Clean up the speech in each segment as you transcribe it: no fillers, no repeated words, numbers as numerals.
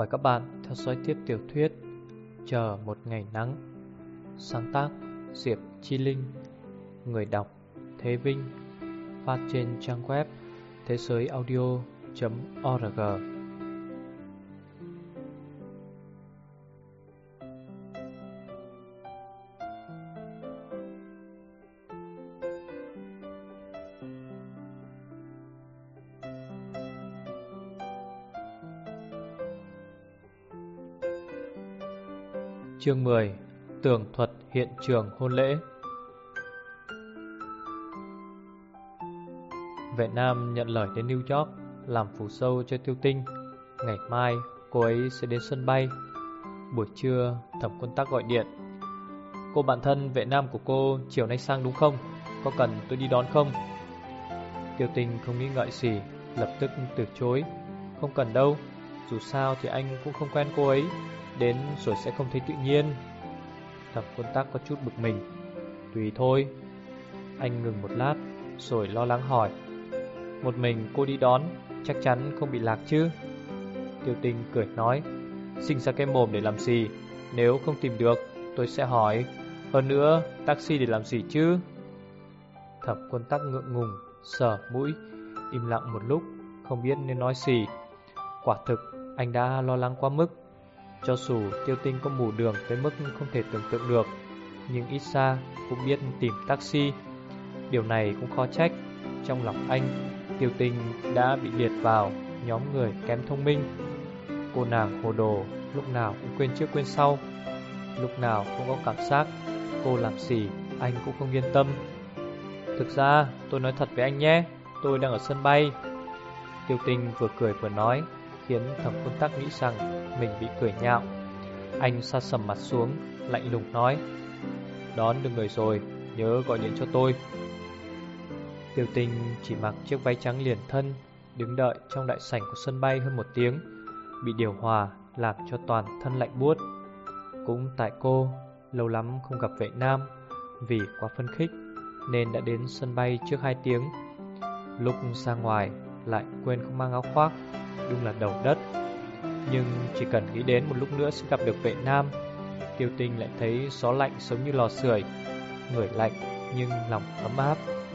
Mời các bạn theo dõi tiếp tiểu thuyết Chờ một ngày nắng. Sáng tác Diệp Chi Linh. Người đọc Thế Vinh. Phát trên trang web thế giới audio.org. Chương 10. Tường thuật hiện trường hôn lễ. Vệ Nam nhận lời đến New York làm phù sâu cho Tiêu Tinh. Ngày mai cô ấy sẽ đến sân bay. Buổi trưa Thẩm Quân Tắc gọi điện: "Cô bạn thân Vệ Nam của cô chiều nay sang đúng không? Có cần tôi đi đón không?" Tiêu Tinh không nghĩ ngợi gì, lập tức từ chối: "Không cần đâu, dù sao thì anh cũng không quen cô ấy, đến rồi sẽ không thấy tự nhiên." Thẩm Quân Tắc có chút bực mình: "Tùy thôi." Anh ngừng một lát rồi lo lắng hỏi: "Một mình cô đi đón, chắc chắn không bị lạc chứ?" Tiêu Tinh cười nói: "Sinh ra cái mồm để làm gì? Nếu không tìm được tôi sẽ hỏi. Hơn nữa taxi để làm gì chứ?" Thẩm Quân Tắc ngượng ngùng sờ mũi, im lặng một lúc không biết nên nói gì. Quả thực anh đã lo lắng quá mức. Cho dù Tiêu Tinh có mù đường tới mức không thể tưởng tượng được, nhưng ít ra cũng biết tìm taxi. Điều này cũng khó trách. Trong lòng anh, Tiêu Tinh đã bị liệt vào nhóm người kém thông minh. Cô nàng hồ đồ, lúc nào cũng quên trước quên sau, lúc nào cũng có cảm giác cô làm gì anh cũng không yên tâm. "Thực ra tôi nói thật với anh nhé, tôi đang ở sân bay." Tiêu Tinh vừa cười vừa nói, khiến Thẩm Quân Tắc nghĩ rằng mình bị cười nhạo. Anh sa sầm mặt xuống, lạnh lùng nói: "Đón được người rồi, nhớ gọi điện cho tôi." Tiêu Tinh chỉ mặc chiếc váy trắng liền thân, đứng đợi trong đại sảnh của sân bay hơn một tiếng, bị điều hòa làm cho toàn thân lạnh buốt. Cũng tại cô lâu lắm không gặp Vệ Nam, vì quá phấn khích nên đã đến sân bay trước 2 tiếng. Lúc ra ngoài lại quên không mang áo khoác, đúng là đầu đất. Nhưng chỉ cần nghĩ đến một lúc nữa sẽ gặp được Vệ Nam, Tiêu Tinh lại thấy gió lạnh giống như lò sưởi, người lạnh nhưng lòng ấm áp.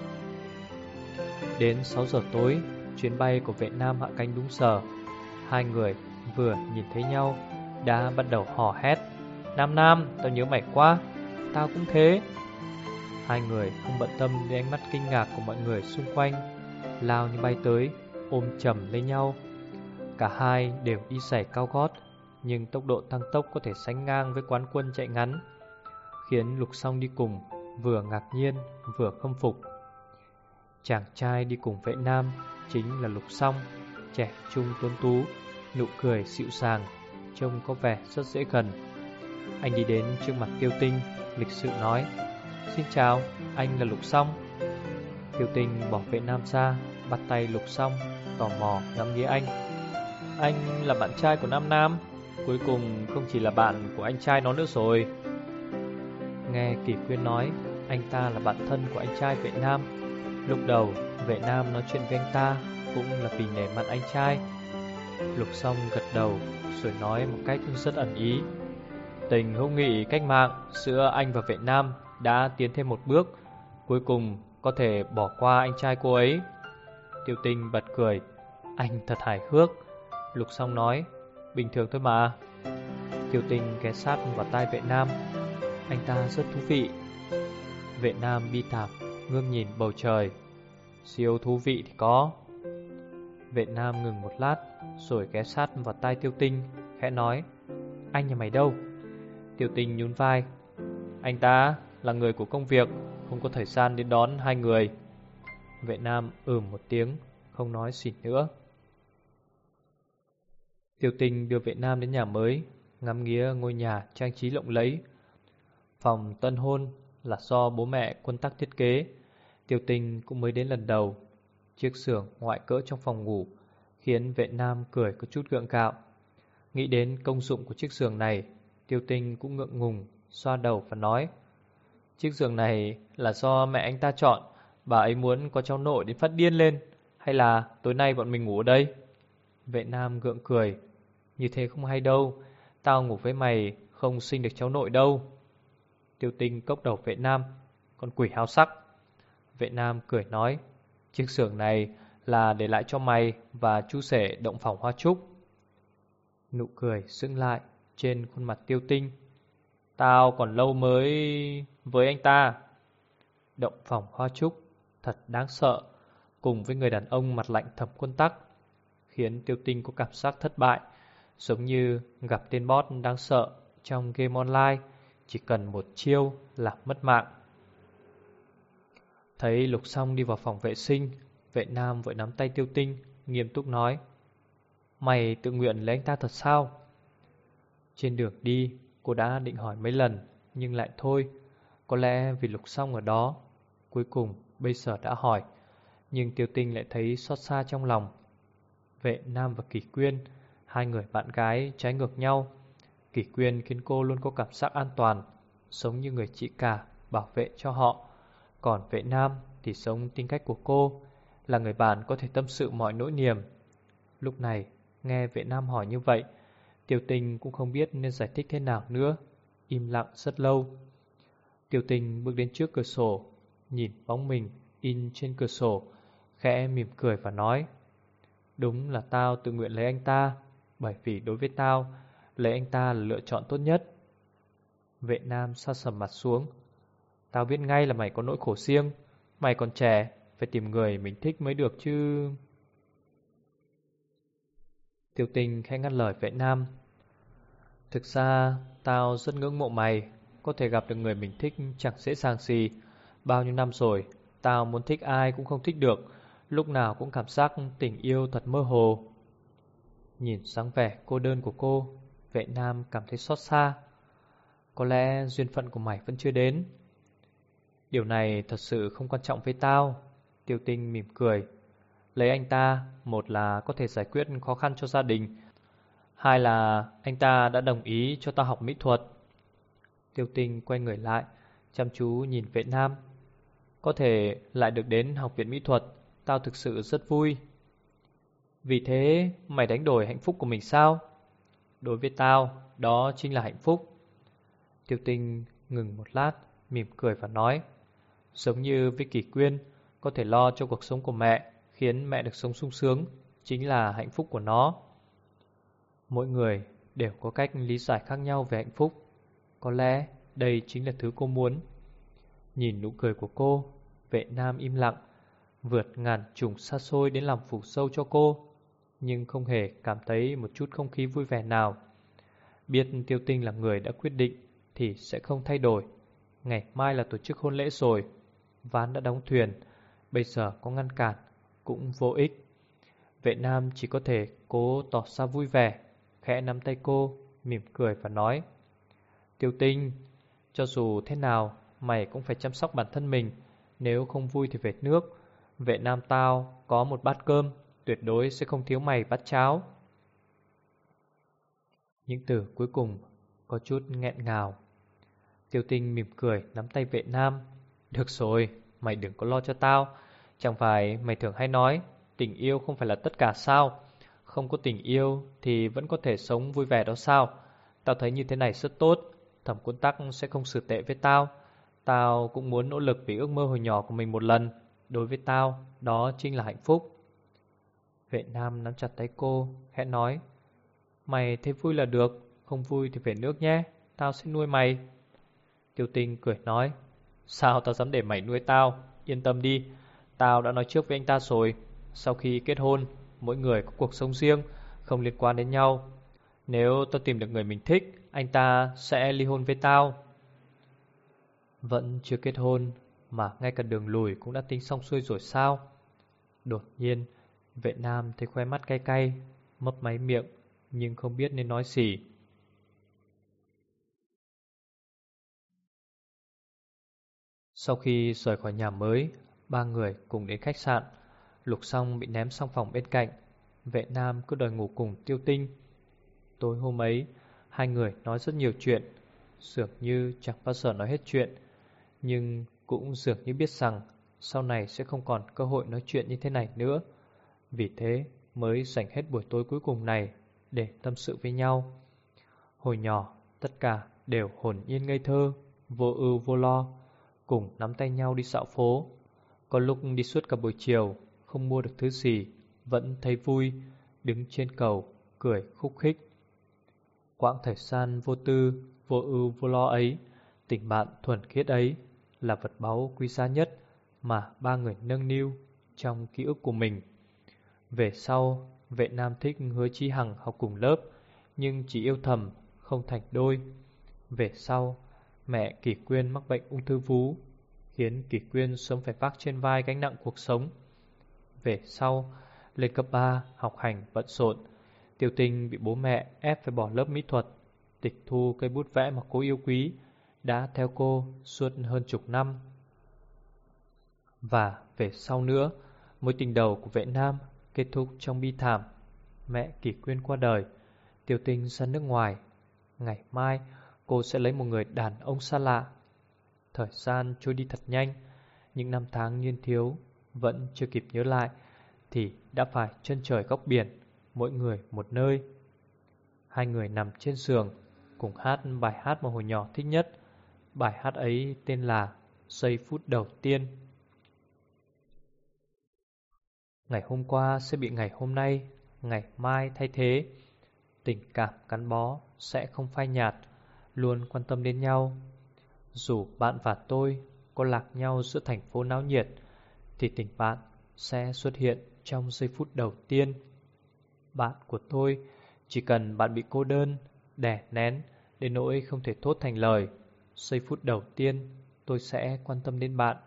Đến 6 giờ tối, chuyến bay của Vệ Nam hạ cánh đúng giờ. Hai người vừa nhìn thấy nhau đã bắt đầu hò hét: "Nam Nam, tao nhớ mày quá." "Tao cũng thế." Hai người không bận tâm đến ánh mắt kinh ngạc của mọi người xung quanh, lao như bay tới, ôm chầm lấy nhau. Cả hai đều đi giày cao gót, nhưng tốc độ tăng tốc có thể sánh ngang với quán quân chạy ngắn, khiến Lục Song đi cùng vừa ngạc nhiên vừa khâm phục. Chàng trai đi cùng Vệ Nam chính là Lục Song, trẻ trung tuấn tú, nụ cười dịu dàng, trông có vẻ rất dễ gần. Anh đi đến trước mặt Tiêu Tinh, lịch sự nói: "Xin chào, anh là Lục Song." Tiêu Tinh bỏ Vệ Nam ra, bắt tay Lục Song, tò mò ngắm nghía anh. "Anh là bạn trai của Nam Nam, cuối cùng không chỉ là bạn của anh trai nó nữa rồi." Nghe Kỷ Quyên nói anh ta là bạn thân của anh trai Vệ Nam, lúc đầu Vệ Nam nói chuyện với anh ta cũng là vì nể mặt anh trai. Lục Song gật đầu rồi nói một cách rất ẩn ý: "Tình hữu nghị cách mạng giữa anh và Vệ Nam đã tiến thêm một bước, cuối cùng có thể bỏ qua anh trai cô ấy." Tiêu Tinh bật cười: "Anh thật hài hước." Lục Song nói: "Bình thường thôi mà." Tiêu Tinh ghé sát vào tai Vệ Nam: "Anh ta rất thú vị." Vệ Nam bi thảm ngước nhìn bầu trời: "Siêu thú vị thì có." Vệ Nam ngừng một lát rồi ghé sát vào tai Tiêu Tinh, khẽ nói: "Anh nhà mày đâu?" Tiêu Tinh nhún vai: "Anh ta là người của công việc, không có thời gian đến đón hai người." Vệ Nam một tiếng, không nói gì nữa. Tiêu Tinh đưa Vệ Nam đến nhà mới, ngắm nghía ngôi nhà trang trí lộng lẫy. Phòng tân hôn là do bố mẹ Quân Tắc thiết kế, Tiêu Tinh cũng mới đến lần đầu. Chiếc xưởng ngoại cỡ trong phòng ngủ khiến Vệ Nam cười có chút gượng gạo. Nghĩ đến công dụng của chiếc giường này, Tiêu Tinh cũng ngượng ngùng xoa đầu và nói: "Chiếc giường này là do mẹ anh ta chọn, bà ấy muốn có cháu nội đến phát điên lên. Hay là tối nay bọn mình ngủ ở đây?" Vệ Nam gượng cười: Như thế không hay đâu. Tao ngủ với mày không sinh được cháu nội đâu. Tiêu Tinh cốc đầu vệ nam. Con quỷ háo sắc. Vệ nam cười nói, chiếc xưởng này là để lại cho mày và chú rể động phòng Hoa Trúc. Nụ cười sững lại trên khuôn mặt Tiêu Tinh. Tao còn lâu mới với anh ta. Động phòng Hoa Trúc thật đáng sợ, cùng với người đàn ông mặt lạnh Thẩm Quân Tắc, khiến Tiêu Tinh có cảm giác thất bại, giống như gặp tên boss đáng sợ trong game online, chỉ cần một chiêu là mất mạng. Thấy Lục Song đi vào phòng vệ sinh, vệ nam vội nắm tay Tiêu Tinh, nghiêm túc nói, mày tự nguyện lấy anh ta thật sao? Trên đường đi, cô đã định hỏi mấy lần, nhưng lại thôi. Có lẽ vì Lục Song ở đó. Cuối cùng bây giờ đã hỏi, nhưng Tiêu Tinh lại thấy xót xa trong lòng. Vệ Nam và Kỷ Quyên, hai người bạn gái trái ngược nhau. Kỷ Quyên khiến cô luôn có cảm giác an toàn, giống như người chị cả bảo vệ cho họ. Còn Vệ Nam thì giống tính cách của cô, là người bạn có thể tâm sự mọi nỗi niềm. Lúc này nghe Vệ Nam hỏi như vậy, Tiêu Tinh cũng không biết nên giải thích thế nào nữa, im lặng rất lâu. Tiêu Tinh bước đến trước cửa sổ, nhìn bóng mình in trên cửa sổ, khẽ mỉm cười và nói, đúng là tao tự nguyện lấy anh ta, bởi vì đối với tao, lấy anh ta là lựa chọn tốt nhất. Vệ Nam sa sầm mặt xuống, tao biết ngay là mày có nỗi khổ riêng, mày còn trẻ, phải tìm người mình thích mới được chứ. Tiêu Tinh khẽ ngắt lời Vệ Nam, thực ra tao rất ngưỡng mộ mày, có thể gặp được người mình thích chẳng dễ dàng gì. Bao nhiêu năm rồi, tao muốn thích ai cũng không thích được, lúc nào cũng cảm giác tình yêu thật mơ hồ. Nhìn dáng vẻ cô đơn của cô, Vệ Nam cảm thấy xót xa. Có lẽ duyên phận của mày vẫn chưa đến. Điều này thật sự không quan trọng với tao. Tiêu Tinh mỉm cười. Lấy anh ta, một là có thể giải quyết khó khăn cho gia đình, hai là anh ta đã đồng ý cho tao học mỹ thuật. Tiêu Tinh quay người lại, chăm chú nhìn Vệ Nam. Có thể lại được đến học viện mỹ thuật, tao thực sự rất vui. Vì thế mày đánh đổi hạnh phúc của mình sao? Đối với tao, đó chính là hạnh phúc. Tiêu Tinh ngừng một lát, mỉm cười và nói, giống như với Kỷ Quyên, có thể lo cho cuộc sống của mẹ, khiến mẹ được sống sung sướng, chính là hạnh phúc của nó. Mỗi người đều có cách lý giải khác nhau về hạnh phúc. Có lẽ đây chính là thứ cô muốn. Nhìn nụ cười của cô, Vệ Nam im lặng, vượt ngàn trùng xa xôi đến làm phủ sâu cho cô, nhưng không hề cảm thấy một chút không khí vui vẻ nào. Biết Tiêu Tinh là người đã quyết định thì sẽ không thay đổi. Ngày mai là tổ chức hôn lễ rồi, ván đã đóng thuyền, bây giờ có ngăn cản cũng vô ích. Vệ Nam chỉ có thể cố tỏ ra vui vẻ, khẽ nắm tay cô, mỉm cười và nói, Tiêu Tinh, cho dù thế nào mày cũng phải chăm sóc bản thân mình, nếu không vui thì về nước. Vệ Nam tao có một bát cơm, tuyệt đối sẽ không thiếu mày bát cháo. Những từ cuối cùng có chút nghẹn ngào. Tiêu Tinh mỉm cười nắm tay Vệ Nam. Được rồi, mày đừng có lo cho tao. Chẳng phải mày thường hay nói tình yêu không phải là tất cả sao? Không có tình yêu thì vẫn có thể sống vui vẻ đó sao? Tao thấy như thế này rất tốt. Thẩm Quân Tắc sẽ không xử tệ với tao. Tao cũng muốn nỗ lực vì ước mơ hồi nhỏ của mình một lần. Đối với tao, đó chính là hạnh phúc. Vệ Nam nắm chặt tay cô, khẽ nói, mày thấy vui là được, không vui thì về nước nhé, tao sẽ nuôi mày. Tiêu Tinh cười nói, sao tao dám để mày nuôi tao, yên tâm đi, tao đã nói trước với anh ta rồi. Sau khi kết hôn, mỗi người có cuộc sống riêng, không liên quan đến nhau. Nếu tao tìm được người mình thích, anh ta sẽ ly hôn với tao. Vẫn chưa kết hôn mà ngay cả đường lùi cũng đã tính xong xuôi rồi sao? Đột nhiên Vệ Nam thấy khóe mắt cay cay, mấp máy miệng nhưng không biết nên nói gì. Sau khi rời khỏi nhà mới, ba người cùng đến khách sạn. Lục Song bị ném sang phòng bên cạnh, Vệ Nam cứ đòi ngủ cùng Tiêu Tinh. Tối hôm ấy, hai người nói rất nhiều chuyện, dường như chẳng bao giờ nói hết chuyện, nhưng cũng dường như biết rằng sau này sẽ không còn cơ hội nói chuyện như thế này nữa. Vì thế mới dành hết buổi tối cuối cùng này để tâm sự với nhau. Hồi nhỏ, tất cả đều hồn nhiên ngây thơ, vô ưu vô lo, cùng nắm tay nhau đi dạo phố. Có lúc đi suốt cả buổi chiều, không mua được thứ gì, vẫn thấy vui, đứng trên cầu, cười khúc khích. Quãng thời gian vô tư, vô ưu vô lo ấy, tình bạn thuần khiết ấy, là vật báu quý giá nhất mà ba người nâng niu trong ký ức của mình. Về sau, Vệ Nam thích Hứa Chí Hằng học cùng lớp, nhưng chỉ yêu thầm, không thành đôi. Về sau, mẹ Kỷ Quyên mắc bệnh ung thư vú, khiến Kỷ Quyên sớm phải vác trên vai gánh nặng cuộc sống. Về sau, lên cấp 3, học hành bận rộn, Tiêu Tinh bị bố mẹ ép phải bỏ lớp mỹ thuật, tịch thu cây bút vẽ mà cô yêu quý, đã theo cô suốt hơn chục năm. Và về sau nữa, mối tình đầu của Vệ Nam kết thúc trong bi thảm. Mẹ Kỷ Quyên qua đời, Tiêu Tinh ra nước ngoài. Ngày mai cô sẽ lấy một người đàn ông xa lạ. Thời gian trôi đi thật nhanh, những năm tháng niên thiếu vẫn chưa kịp nhớ lại thì đã phải chân trời góc biển, mỗi người một nơi. Hai người nằm trên giường cùng hát bài hát mà hồi nhỏ thích nhất. Bài hát ấy tên là Giây phút đầu tiên. Ngày hôm qua sẽ bị ngày hôm nay, ngày mai thay thế. Tình cảm gắn bó sẽ không phai nhạt, luôn quan tâm đến nhau. Dù bạn và tôi có lạc nhau giữa thành phố náo nhiệt, thì tình bạn sẽ xuất hiện trong giây phút đầu tiên. Bạn của tôi, chỉ cần bạn bị cô đơn, đè nén đến nỗi không thể thốt thành lời, giây phút đầu tiên tôi sẽ quan tâm đến bạn.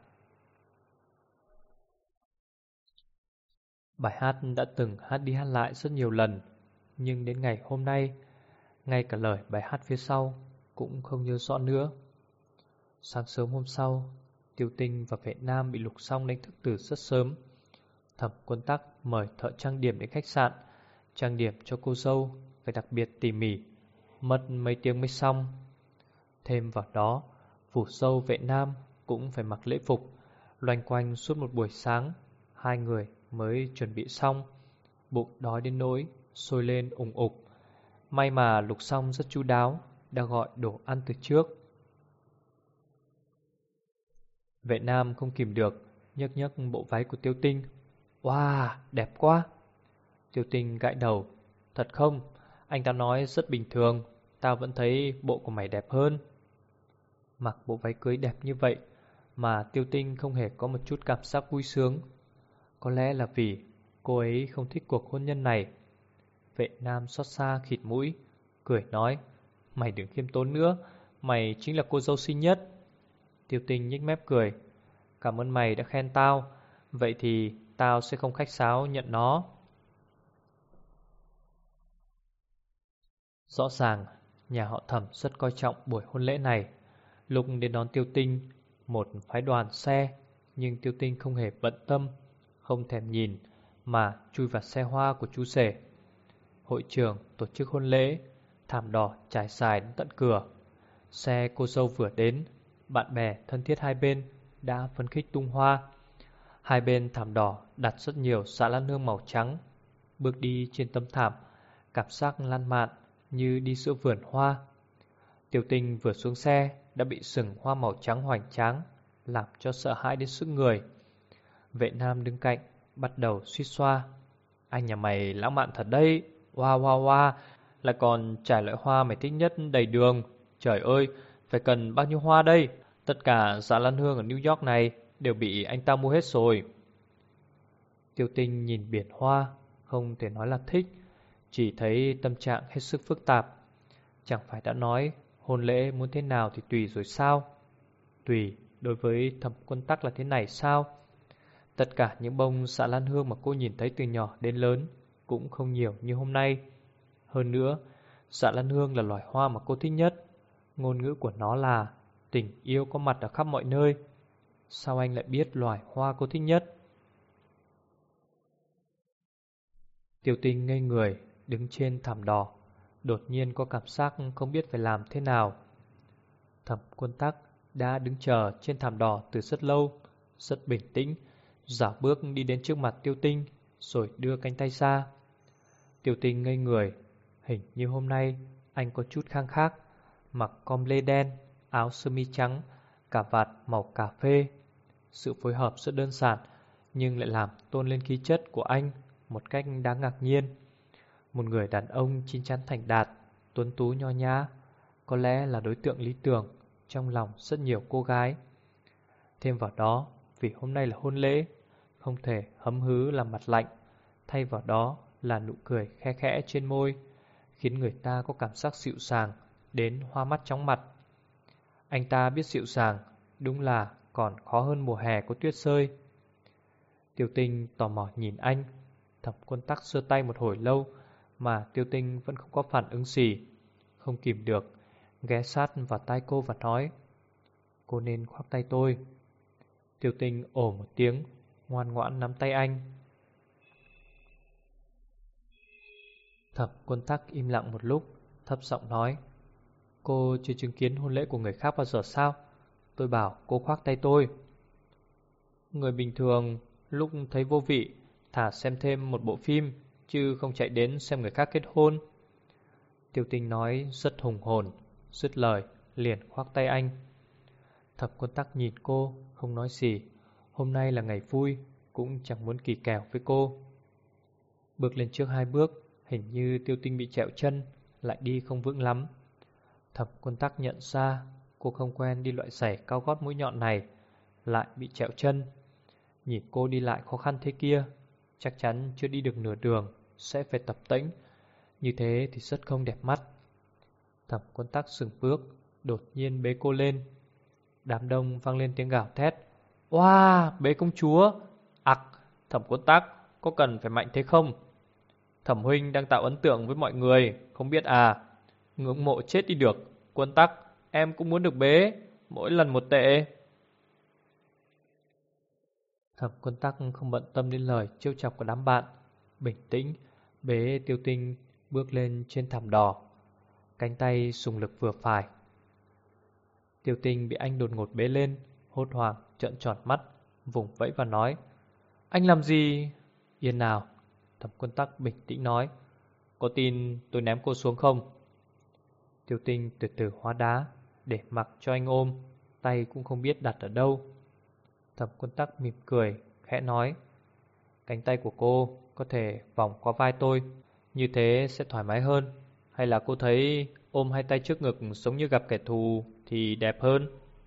Bài hát đã từng hát đi hát lại rất nhiều lần, nhưng đến ngày hôm nay, ngay cả lời bài hát phía sau cũng không nhớ rõ nữa. Sáng sớm hôm sau, Tiêu Tinh và Vệ Nam bị Lục Song đánh thức từ rất sớm. Thẩm Quân Tắc mời thợ trang điểm đến khách sạn, trang điểm cho cô dâu phải đặc biệt tỉ mỉ, mất mấy tiếng mới xong. Thêm vào đó, phủ dâu Vệ Nam cũng phải mặc lễ phục, loanh quanh suốt một buổi sáng, hai người mới chuẩn bị xong. Bụng đói đến nỗi sôi lên ủng ục. May mà Lục Song rất chu đáo, đã gọi đồ ăn từ trước. Vệ Nam không kìm được, nhấc nhấc bộ váy của Tiêu Tinh. Wow, đẹp quá. Tiêu Tinh gãi đầu. Thật không? Anh ta nói rất bình thường, tao vẫn thấy bộ của mày đẹp hơn. Mặc bộ váy cưới đẹp như vậy mà Tiêu Tinh không hề có một chút cảm giác vui sướng. Có lẽ là vì cô ấy không thích cuộc hôn nhân này. Vệ Nam xót xa khịt mũi, cười nói, mày đừng khiêm tốn nữa, mày chính là cô dâu xinh nhất. Tiêu Tinh nhếch mép cười, cảm ơn mày đã khen tao, vậy thì tao sẽ không khách sáo nhận nó. Rõ ràng, nhà họ Thẩm rất coi trọng buổi hôn lễ này. Lúc đến đón Tiêu Tinh, một phái đoàn xe, nhưng Tiêu Tinh không hề bận tâm, không thèm nhìn, mà chui vào xe hoa của chú rể. Hội trường tổ chức hôn lễ, thảm đỏ trải dài đến tận cửa. Xe cô dâu vừa đến, bạn bè thân thiết hai bên đã phấn khích tung hoa. Hai bên thảm đỏ đặt rất nhiều xạ lan hương màu trắng. Bước đi trên tấm thảm, cảm giác lan mạn như đi giữa vườn hoa. Tiêu Tinh vừa xuống xe đã bị sừng hoa màu trắng hoành tráng, làm cho sợ hãi đến sức người. Vệ Nam đứng cạnh, bắt đầu suýt xoa. Anh nhà mày lãng mạn thật đấy. Wow wow wow, lại còn trải loại hoa mày thích nhất đầy đường. Trời ơi, phải cần bao nhiêu hoa đây? Tất cả dạ lan hương ở New York này đều bị anh ta mua hết rồi. Tiêu Tinh nhìn biển hoa, không thể nói là thích, chỉ thấy tâm trạng hết sức phức tạp. Chẳng phải đã nói hôn lễ muốn thế nào thì tùy rồi sao? Tùy đối với Thẩm Quân Tắc là thế này sao? Tất cả những bông xạ lan hương mà cô nhìn thấy từ nhỏ đến lớn cũng không nhiều như hôm nay. Hơn nữa, xạ lan hương là loài hoa mà cô thích nhất. Ngôn ngữ của nó là tình yêu có mặt ở khắp mọi nơi. Sao anh lại biết loài hoa cô thích nhất? Tiêu Tinh ngây người, đứng trên thảm đỏ, đột nhiên có cảm giác không biết phải làm thế nào. Thẩm Quân Tắc đã đứng chờ trên thảm đỏ từ rất lâu, rất bình tĩnh, dạo bước đi đến trước mặt Tiêu Tinh, rồi đưa cánh tay ra. Tiêu Tinh ngây người, Hình như hôm nay anh có chút khang khác, mặc com lê đen, áo sơ mi trắng, cà vạt màu cà phê. Sự phối hợp rất đơn giản nhưng lại làm tôn lên khí chất của anh một cách đáng ngạc nhiên. Một người đàn ông chín chắn thành đạt, tuấn tú nho nhã, có lẽ là đối tượng lý tưởng trong lòng rất nhiều cô gái. Thêm vào đó, vì hôm nay là hôn lễ, không thể hấm hứ làm mặt lạnh, thay vào đó là nụ cười khe khẽ trên môi, khiến người ta có cảm giác dịu dàng đến hoa mắt chóng mặt. Anh ta biết dịu dàng, đúng là còn khó hơn mùa hè có tuyết rơi. Tiêu Tinh tò mò nhìn anh. Thẩm Quân Tắc giơ tay một hồi lâu mà Tiêu Tinh vẫn không có phản ứng gì. Không kìm được, ghé sát vào tai cô và nói: "Cô nên khoác tay tôi." Tiêu Tinh ồ một tiếng, ngoan ngoãn nắm tay anh. Thẩm Quân Tắc im lặng một lúc, thấp giọng nói: "Cô chưa chứng kiến hôn lễ của người khác bao giờ sao? Tôi bảo cô khoác tay tôi." Người bình thường lúc thấy vô vị thả xem thêm một bộ phim, chứ không chạy đến xem người khác kết hôn. Tiêu Tinh nói rất hùng hồn, dứt lời liền khoác tay anh. Thẩm Quân Tắc nhìn cô, không nói gì. Hôm nay là ngày vui, cũng chẳng muốn kỳ kèo với cô. Bước lên trước 2 bước, hình như Tiêu Tinh bị trẹo chân, lại đi không vững lắm. Thẩm Quân Tắc nhận ra cô không quen đi loại giày cao gót mũi nhọn này, lại bị trẹo chân. Nhìn cô đi lại khó khăn thế kia, chắc chắn chưa đi được nửa đường sẽ phải tập tễnh, như thế thì rất không đẹp mắt. Thẩm Quân Tắc dừng bước, đột nhiên bế cô lên. Đám đông vang lên tiếng gào thét: "Oa, bế công chúa!" "Ặc, Thẩm Quân Tắc, có cần phải mạnh thế không? Thẩm huynh đang tạo ấn tượng với mọi người, không biết à? Ngưỡng mộ chết đi được. Quân Tắc, em cũng muốn được bế, mỗi lần một tệ." Thẩm Quân Tắc không bận tâm đến lời trêu chọc của đám bạn, bình tĩnh bế Tiêu Tinh bước lên trên thảm đỏ, cánh tay sùng lực vừa phải. Tiêu Tinh bị anh đột ngột bế lên, hốt hoảng trợn tròn mắt, vùng vẫy và nói: "Anh làm gì?" "Yên nào," Thẩm Quân Tắc bình tĩnh nói. "Có tin tôi ném cô xuống không?" Tiêu Tinh từ từ hóa đá, để mặc cho anh ôm, tay cũng không biết đặt ở đâu. Thẩm Quân Tắc mỉm cười, khẽ nói: "Cánh tay của cô có thể vòng qua vai tôi, như thế sẽ thoải mái hơn. Hay là cô thấy ôm hai tay trước ngực giống như gặp kẻ thù thì đẹp hơn?"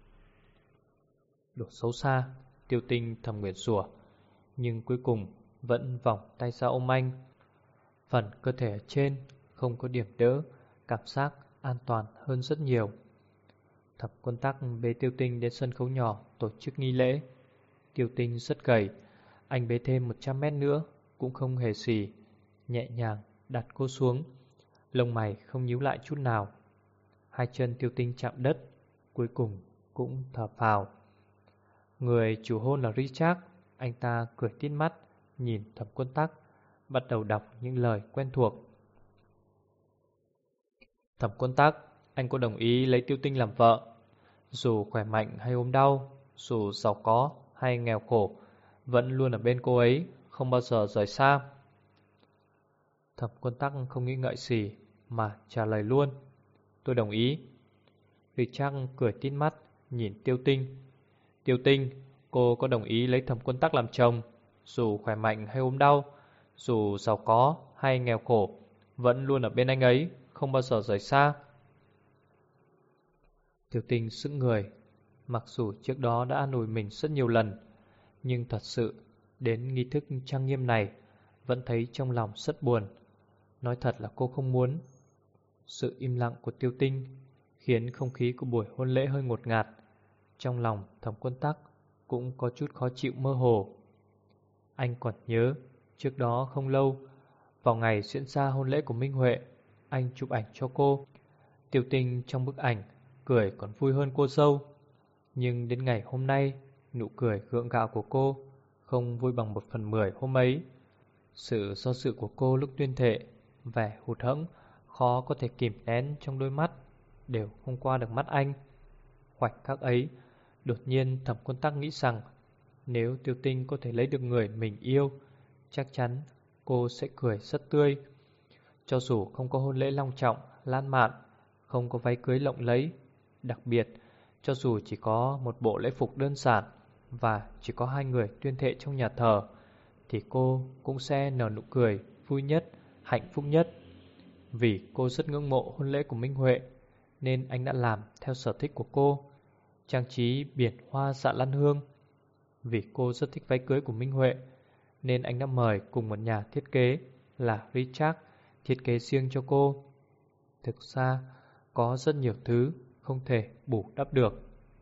Đồ xấu xa, Tiêu Tinh thầm nguyền rủa, nhưng cuối cùng vẫn vòng tay ra ôm anh. Phần cơ thể ở trên không có điểm đỡ, cảm giác an toàn hơn rất nhiều. Thẩm Quân Tắc bế Tiêu Tinh đến sân khấu nhỏ tổ chức nghi lễ. Tiêu Tinh rất gầy, anh bế thêm 100 mét nữa cũng không hề gì, nhẹ nhàng đặt cô xuống, lông mày không nhíu lại chút nào. Hai chân Tiêu Tinh chạm đất, cuối cùng cũng thở phào. Người chủ hôn là Richard, anh ta cười tít mắt, nhìn Thẩm Quân Tắc, bắt đầu đọc những lời quen thuộc. "Thẩm Quân Tắc, anh có đồng ý lấy Tiêu Tinh làm vợ? Dù khỏe mạnh hay ốm đau, dù giàu có hay nghèo khổ, vẫn luôn ở bên cô ấy, không bao giờ rời xa." Thẩm Quân Tắc không nghĩ ngợi gì mà trả lời luôn: "Tôi đồng ý." Richard cười tít mắt, nhìn Tiêu Tinh. "Tiêu Tinh, cô có đồng ý lấy Thẩm Quân Tắc làm chồng, dù khỏe mạnh hay ốm đau, dù giàu có hay nghèo khổ, vẫn luôn ở bên anh ấy, không bao giờ rời xa?" Tiêu Tinh sững người. Mặc dù trước đó đã an ủi mình rất nhiều lần, nhưng thật sự đến nghi thức trang nghiêm này vẫn thấy trong lòng rất buồn. Nói thật là cô không muốn. Sự im lặng của Tiêu Tinh khiến không khí của buổi hôn lễ hơi ngột ngạt. Trong lòng Thẩm Quân Tắc cũng có chút khó chịu mơ hồ. Anh còn nhớ trước đó không lâu, vào ngày diễn ra hôn lễ của Minh Huệ, anh chụp ảnh cho cô. Tiêu Tinh trong bức ảnh cười còn vui hơn cô dâu. Nhưng đến ngày hôm nay, nụ cười gượng gạo của cô không vui bằng 1/10 hôm ấy. Sự do dự của cô lúc tuyên thệ, vẻ hụt hẫng khó có thể kìm nén trong đôi mắt, đều không qua được mắt anh. Khoảnh khắc ấy, đột nhiên Thẩm Quân Tắc nghĩ rằng nếu Tiêu Tinh có thể lấy được người mình yêu, chắc chắn cô sẽ cười rất tươi. Cho dù không có hôn lễ long trọng, lãng mạn, không có váy cưới lộng lẫy, đặc biệt, cho dù chỉ có một bộ lễ phục đơn giản và chỉ có hai người tuyên thệ trong nhà thờ, thì cô cũng sẽ nở nụ cười vui nhất, hạnh phúc nhất. Vì cô rất ngưỡng mộ hôn lễ của Minh Huệ, nên anh đã làm theo sở thích của cô, trang trí biển hoa dạ lan hương. Vì cô rất thích váy cưới của Minh Huệ, nên anh đã mời cùng một nhà thiết kế là Richard thiết kế riêng cho cô. Thực ra, có rất nhiều thứ không thể bù đắp được.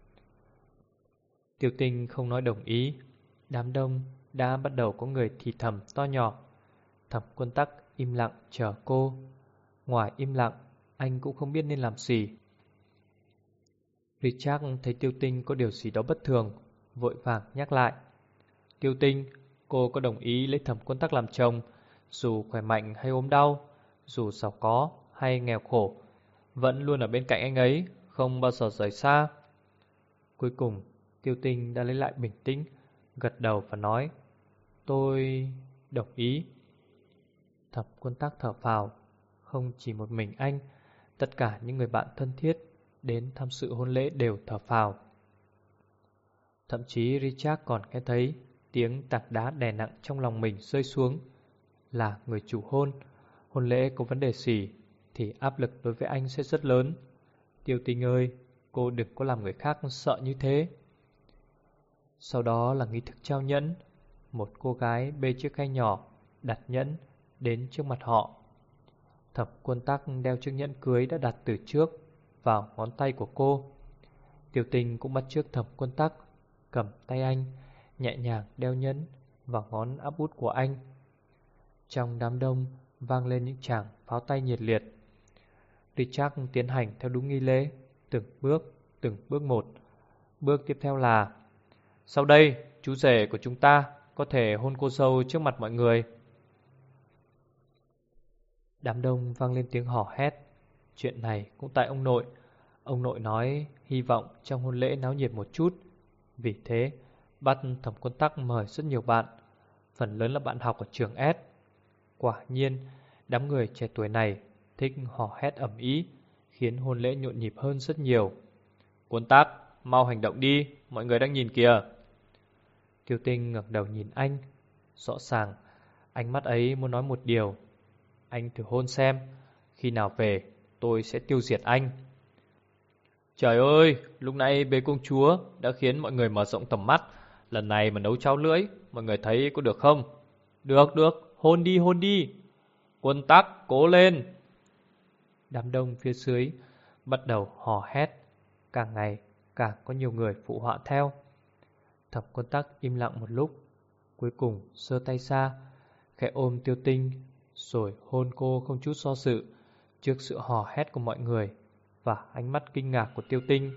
Tiêu Tinh không nói đồng ý. Đám đông đã bắt đầu có người thì thầm to nhỏ. Thẩm Quân Tắc im lặng chờ cô. Ngoài im lặng, anh cũng không biết nên làm gì. Richard thấy Tiêu Tinh có điều gì đó bất thường, vội vàng nhắc lại. Tiêu Tinh, cô có đồng ý lấy Thẩm Quân Tắc làm chồng, dù khỏe mạnh hay ốm đau, dù giàu có hay nghèo khổ, vẫn luôn ở bên cạnh anh ấy, không bao giờ rời xa. Cuối cùng, Tiêu Tinh đã lấy lại bình tĩnh, gật đầu và nói, tôi đồng ý. Thẩm Quân Tắc thở phào. Không chỉ một mình anh, tất cả những người bạn thân thiết đến tham dự hôn lễ đều thở phào. Thậm chí Richard còn nghe thấy tiếng tảng đá đè nặng trong lòng mình rơi xuống. Là người chủ hôn lễ có vấn đề gì thì áp lực đối với anh sẽ rất lớn. Tiêu Tinh ơi, cô đừng có làm người khác sợ như thế. Sau đó là nghi thức trao nhẫn. Một cô gái bê chiếc khay nhỏ đặt nhẫn đến trước mặt họ. Thẩm Quân Tắc đeo chiếc nhẫn cưới đã đặt từ trước vào ngón tay của cô. Tiêu Tinh cũng bắt chước Thẩm Quân Tắc, cầm tay anh, nhẹ nhàng đeo nhẫn vào ngón áp út của anh. Trong đám đông vang lên những tràng pháo tay nhiệt liệt. Richard tiến hành theo đúng nghi lễ, từng bước một. Bước tiếp theo là: sau đây, chú rể của chúng ta có thể hôn cô dâu trước mặt mọi người. Đám đông vang lên tiếng hò hét. Chuyện này cũng tại ông nội. Ông nội nói hy vọng trong hôn lễ náo nhiệt một chút. Vì thế, bắt Thẩm Quân Tắc mời rất nhiều bạn, phần lớn là bạn học ở trường S. Quả nhiên, đám người trẻ tuổi này thích hò hét ầm ĩ, khiến hôn lễ nhộn nhịp hơn rất nhiều. Quân Tắc, mau hành động đi, mọi người đang nhìn kìa. Tiêu Tinh ngẩng đầu nhìn anh. Rõ ràng, ánh mắt ấy muốn nói một điều. Anh thử hôn xem, khi nào về tôi sẽ tiêu diệt anh. Trời ơi, lúc nãy bế công chúa đã khiến mọi người mở rộng tầm mắt. Lần này mà nấu cháo lưỡi, mọi người thấy có được không? Được, hôn đi. Quân Tắc, cố lên. Đám đông phía dưới bắt đầu hò hét. Càng ngày càng có nhiều người phụ họa theo. Thẩm Quân Tắc im lặng một lúc, cuối cùng giơ tay ra, khẽ ôm Tiêu Tinh, rồi hôn cô không chút do dự trước sự hò hét của mọi người và ánh mắt kinh ngạc của Tiêu Tinh.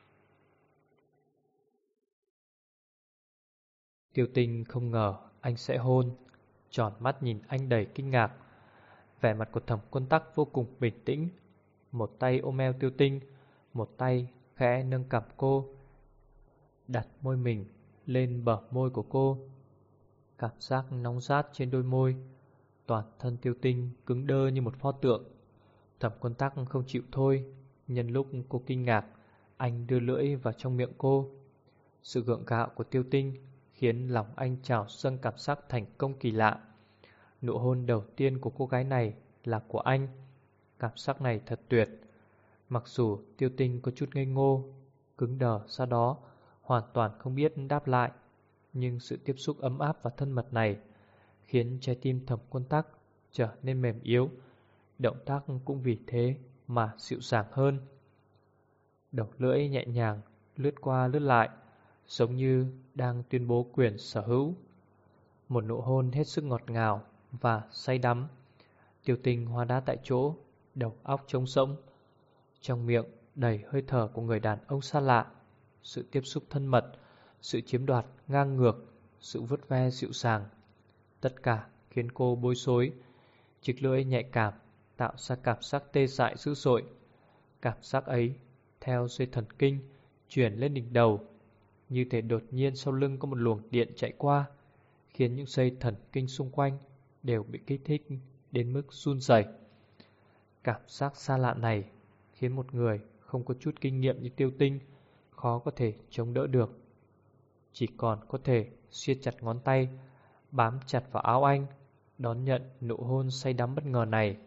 Tiêu Tinh không ngờ anh sẽ hôn, tròn mắt nhìn anh đầy kinh ngạc. Vẻ mặt của Thẩm Quân Tắc vô cùng bình tĩnh, một tay ôm eo Tiêu Tinh, một tay khẽ nâng cằm cô, đặt môi mình lên bờ môi của cô. Cảm giác nóng rát trên đôi môi, toàn thân Tiêu Tinh cứng đơ như một pho tượng. Thẩm Quân Tắc không chịu thôi. Nhân lúc cô kinh ngạc, anh đưa lưỡi vào trong miệng cô. Sự gượng gạo của Tiêu Tinh khiến lòng anh trào dâng cảm giác thành công kỳ lạ. Nụ hôn đầu tiên của cô gái này là của anh. Cảm giác này thật tuyệt. Mặc dù Tiêu Tinh có chút ngây ngô, cứng đờ sau đó, hoàn toàn không biết đáp lại, nhưng sự tiếp xúc ấm áp và thân mật này khiến trái tim Thẩm Quân Tắc trở nên mềm yếu. Động tác cũng vì thế mà dịu dàng hơn. Đầu lưỡi nhẹ nhàng lướt qua lướt lại, giống như đang tuyên bố quyền sở hữu. Một nụ hôn hết sức ngọt ngào và say đắm. Tiêu Tinh hóa đá tại chỗ, đầu óc trống rỗng. Trong miệng đầy hơi thở của người đàn ông xa lạ. Sự tiếp xúc thân mật, sự chiếm đoạt ngang ngược, sự vuốt ve dịu dàng, tất cả khiến cô bối rối. Chiếc lưỡi nhạy cảm tạo ra cảm giác tê dại dữ dội. Cảm giác ấy theo dây thần kinh chuyển lên đỉnh đầu, như thể đột nhiên sau lưng có một luồng điện chạy qua, khiến những dây thần kinh xung quanh đều bị kích thích đến mức run rẩy. Cảm giác xa lạ này khiến một người không có chút kinh nghiệm như Tiêu Tinh khó có thể chống đỡ được. Chỉ còn có thể siết chặt ngón tay, bám chặt vào áo anh, đón nhận nụ hôn say đắm bất ngờ này.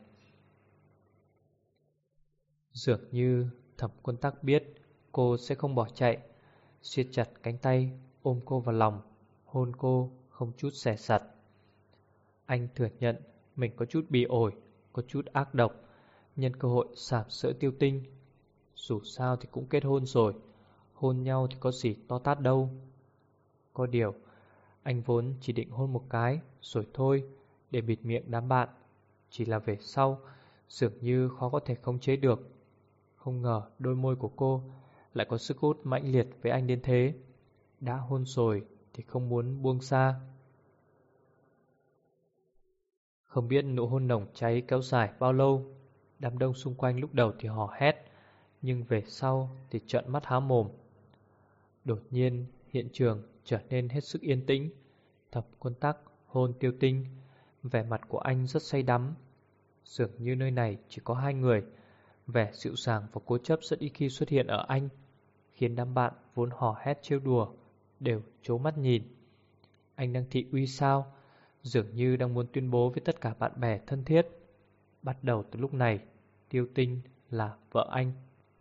Dường như Thẩm Quân Tắc biết cô sẽ không bỏ chạy, siết chặt cánh tay, ôm cô vào lòng, hôn cô không chút dè dặt. Anh thừa nhận mình có chút bị ổi, có chút ác độc, nhân cơ hội sàm sỡ Tiêu Tinh. Dù sao thì cũng kết hôn rồi, hôn nhau thì có gì to tát đâu. Có điều, anh vốn chỉ định hôn một cái rồi thôi, để bịt miệng đám bạn. Chỉ là về sau, dường như khó có thể khống chế được. Không ngờ đôi môi của cô lại có sức hút mãnh liệt với anh đến thế. Đã hôn rồi thì không muốn buông xa. Không biết nụ hôn nồng cháy kéo dài bao lâu. Đám đông xung quanh lúc đầu thì hò hét, nhưng về sau thì trợn mắt há mồm. Đột nhiên hiện trường trở nên hết sức yên tĩnh. Thẩm Quân Tắc hôn Tiêu Tinh, vẻ mặt của anh rất say đắm. Dường như nơi này chỉ có hai người. Vẻ dịu dàng và cố chấp rất ít khi xuất hiện ở anh, khiến đám bạn vốn hò hét trêu đùa đều trố mắt nhìn. Anh đang thị uy sao? Dường như đang muốn tuyên bố với tất cả bạn bè thân thiết. Bắt đầu từ lúc này, Tiêu Tinh là vợ anh.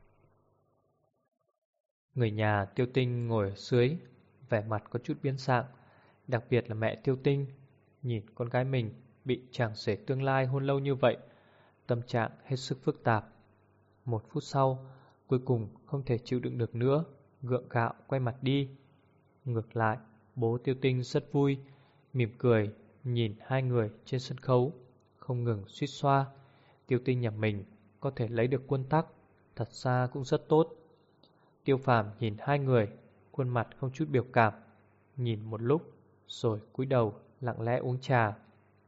Người nhà Tiêu Tinh ngồi ở dưới, vẻ mặt có chút biến dạng. Đặc biệt là mẹ Tiêu Tinh, nhìn con gái mình bị chàng rể tương lai hôn lâu như vậy, tâm trạng hết sức phức tạp. Một phút sau, cuối cùng không thể chịu đựng được nữa, gượng gạo quay mặt đi. Ngược lại, bố Tiêu Tinh rất vui, mỉm cười nhìn hai người trên sân khấu, không ngừng suýt xoa. Tiêu Tinh nhà mình có thể lấy được Quân Tắc, thật ra cũng rất tốt. Tiêu Phàm nhìn hai người, khuôn mặt không chút biểu cảm, nhìn một lúc rồi cúi đầu lặng lẽ uống trà.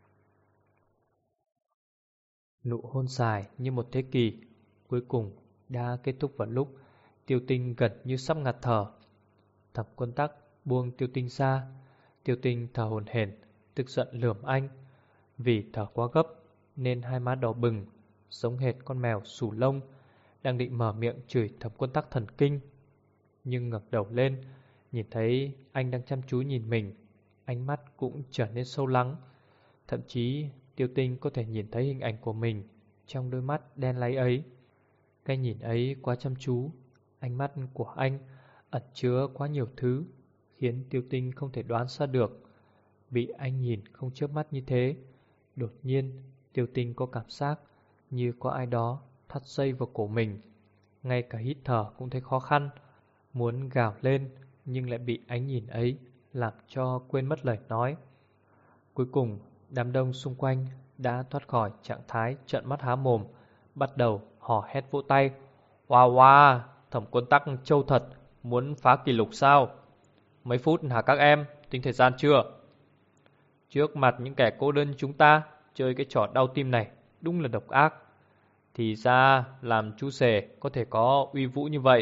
Nụ hôn dài như một thế kỷ, cuối cùng đã kết thúc vào lúc Tiêu Tinh gần như sắp ngạt thở. Thẩm Quân Tắc buông Tiêu Tinh ra. Tiêu Tinh thở hổn hển, tức giận lườm anh. Vì thở quá gấp nên hai má đỏ bừng, giống hệt con mèo sù lông, đang định mở miệng chửi Thẩm Quân Tắc thần kinh. Nhưng ngẩng đầu lên, nhìn thấy anh đang chăm chú nhìn mình, ánh mắt cũng trở nên sâu lắng. Thậm chí Tiêu Tinh có thể nhìn thấy hình ảnh của mình trong đôi mắt đen láy ấy. Cái nhìn ấy quá chăm chú, ánh mắt của anh ẩn chứa quá nhiều thứ, khiến Tiêu Tinh không thể đoán ra được. Bị anh nhìn không chớp mắt như thế, đột nhiên Tiêu Tinh có cảm giác như có ai đó thắt dây vào cổ mình. Ngay cả hít thở cũng thấy khó khăn, muốn gào lên nhưng lại bị ánh nhìn ấy làm cho quên mất lời nói. Cuối cùng, đám đông xung quanh đã thoát khỏi trạng thái trợn mắt há mồm, bắt đầu hò hét vỗ tay. Wow wow, Thẩm Quân Tắc trâu thật, muốn phá kỷ lục sao? Mấy phút hả các em, tính thời gian chưa? Trước mặt những kẻ cô đơn chúng ta, chơi cái trò đau tim này đúng là độc ác. Thì ra làm chú rể có thể có uy vũ như vậy.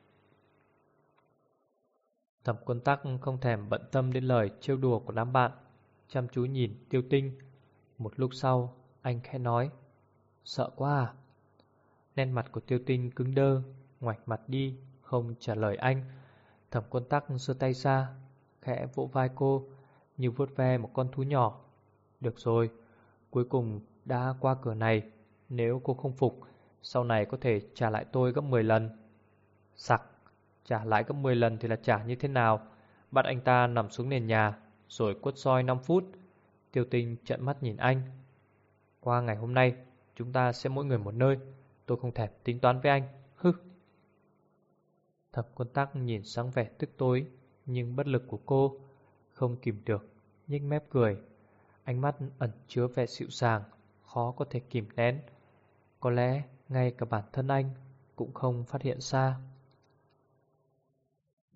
Thẩm Quân Tắc không thèm bận tâm đến lời trêu đùa của đám bạn, chăm chú nhìn Tiêu Tinh. Một lúc sau, anh khẽ nói, sợ quá à? Nét mặt của Tiêu Tinh cứng đơ, ngoảnh mặt đi, không trả lời anh. Thẩm Quân Tắc giơ tay ra, khẽ vỗ vai cô, như vuốt ve một con thú nhỏ. Được rồi, cuối cùng đã qua cửa này. Nếu cô không phục, sau này có thể trả lại tôi gấp 10 lần. Sặc, trả lại gấp 10 lần thì là trả như thế nào? Bắt anh ta nằm xuống nền nhà, rồi quất roi 5 phút. Tiêu Tinh trợn mắt nhìn anh. Qua ngày hôm nay, chúng ta sẽ mỗi người một nơi. Tôi không thèm tính toán với anh. Hứ. Thẩm Quân Tắc nhìn sáng vẻ tức tối nhưng bất lực của cô, không kìm được, nhếch mép cười. Ánh mắt ẩn chứa vẻ dịu dàng, khó có thể kìm nén. Có lẽ ngay cả bản thân anh cũng không phát hiện ra.